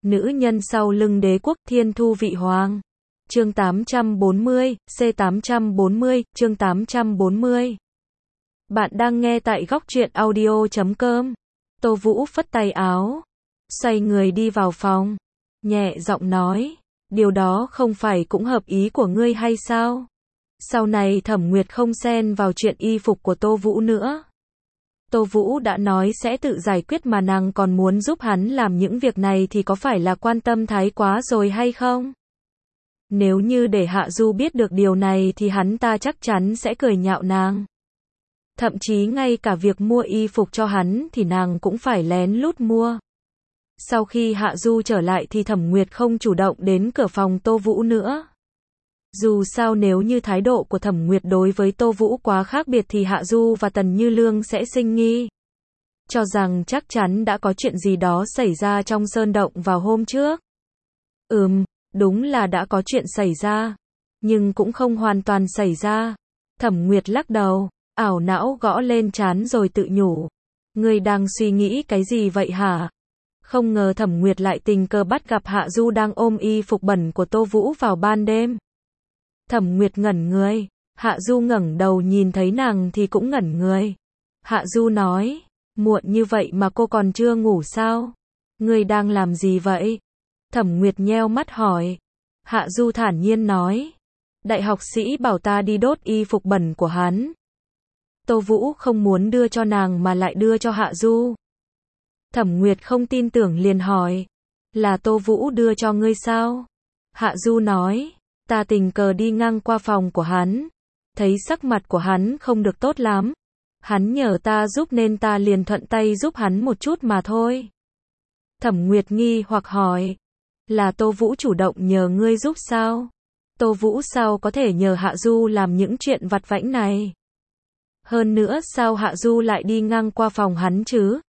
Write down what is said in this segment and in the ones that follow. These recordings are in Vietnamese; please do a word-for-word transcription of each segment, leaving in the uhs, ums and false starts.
Nữ nhân sau lưng đế quốc thiên thu vị hoàng. Chương tám trăm bốn mươi, C tám trăm bốn mươi, chương tám trăm bốn mươi. Bạn đang nghe tại góc truyện audio chấm com. Tô Vũ phất tay áo, xoay người đi vào phòng, nhẹ giọng nói, điều đó không phải cũng hợp ý của ngươi hay sao? Sau này Thẩm Nguyệt không xen vào chuyện y phục của Tô Vũ nữa. Tô Vũ đã nói sẽ tự giải quyết mà nàng còn muốn giúp hắn làm những việc này thì có phải là quan tâm thái quá rồi hay không? Nếu như để Hạ Du biết được điều này thì hắn ta chắc chắn sẽ cười nhạo nàng. Thậm chí ngay cả việc mua y phục cho hắn thì nàng cũng phải lén lút mua. Sau khi Hạ Du trở lại thì Thẩm Nguyệt không chủ động đến cửa phòng Tô Vũ nữa. Dù sao nếu như thái độ của Thẩm Nguyệt đối với Tô Vũ quá khác biệt thì Hạ Du và Tần Như Lương sẽ sinh nghi, cho rằng chắc chắn đã có chuyện gì đó xảy ra trong sơn động vào hôm trước. Ừm, đúng là đã có chuyện xảy ra, nhưng cũng không hoàn toàn xảy ra. Thẩm Nguyệt lắc đầu, ảo não gõ lên trán rồi tự nhủ, ngươi đang suy nghĩ cái gì vậy hả? Không ngờ Thẩm Nguyệt lại tình cờ bắt gặp Hạ Du đang ôm y phục bẩn của Tô Vũ vào ban đêm. Thẩm Nguyệt ngẩn người, Hạ Du ngẩng đầu nhìn thấy nàng thì cũng ngẩn người. Hạ Du nói, muộn như vậy mà cô còn chưa ngủ sao? Ngươi đang làm gì vậy? Thẩm Nguyệt nheo mắt hỏi. Hạ Du thản nhiên nói, đại học sĩ bảo ta đi đốt y phục bẩn của hắn. Tô Vũ không muốn đưa cho nàng mà lại đưa cho Hạ Du. Thẩm Nguyệt không tin tưởng liền hỏi, là Tô Vũ đưa cho ngươi sao? Hạ Du nói, ta tình cờ đi ngang qua phòng của hắn, thấy sắc mặt của hắn không được tốt lắm. Hắn nhờ ta giúp nên ta liền thuận tay giúp hắn một chút mà thôi. Thẩm Nguyệt nghi hoặc hỏi, là Tô Vũ chủ động nhờ ngươi giúp sao? Tô Vũ sao có thể nhờ Hạ Du làm những chuyện vặt vãnh này? Hơn nữa sao Hạ Du lại đi ngang qua phòng hắn chứ?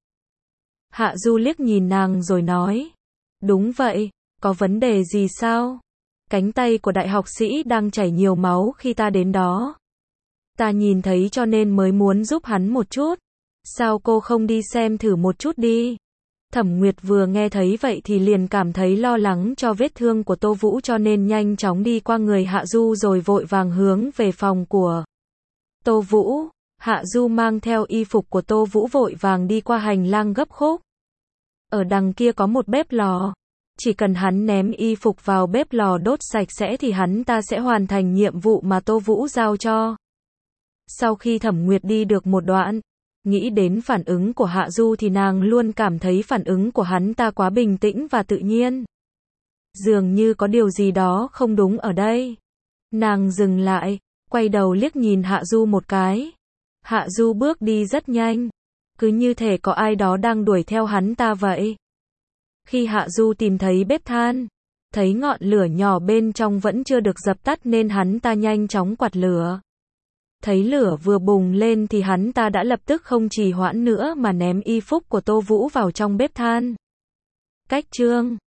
Hạ Du liếc nhìn nàng rồi nói, đúng vậy, có vấn đề gì sao? Cánh tay của đại học sĩ đang chảy nhiều máu khi ta đến đó. Ta nhìn thấy cho nên mới muốn giúp hắn một chút. Sao cô không đi xem thử một chút đi? Thẩm Nguyệt vừa nghe thấy vậy thì liền cảm thấy lo lắng cho vết thương của Tô Vũ cho nên nhanh chóng đi qua người Hạ Du rồi vội vàng hướng về phòng của Tô Vũ. Hạ Du mang theo y phục của Tô Vũ vội vàng đi qua hành lang gấp khúc. Ở đằng kia có một bếp lò. Chỉ cần hắn ném y phục vào bếp lò đốt sạch sẽ thì hắn ta sẽ hoàn thành nhiệm vụ mà Tô Vũ giao cho. Sau khi Thẩm Nguyệt đi được một đoạn, nghĩ đến phản ứng của Hạ Du thì nàng luôn cảm thấy phản ứng của hắn ta quá bình tĩnh và tự nhiên. Dường như có điều gì đó không đúng ở đây. Nàng dừng lại, quay đầu liếc nhìn Hạ Du một cái. Hạ Du bước đi rất nhanh, cứ như thể có ai đó đang đuổi theo hắn ta vậy. Khi Hạ Du tìm thấy bếp than, thấy ngọn lửa nhỏ bên trong vẫn chưa được dập tắt nên hắn ta nhanh chóng quạt lửa. Thấy lửa vừa bùng lên thì hắn ta đã lập tức không trì hoãn nữa mà ném y phục của Tô Vũ vào trong bếp than. Cách chương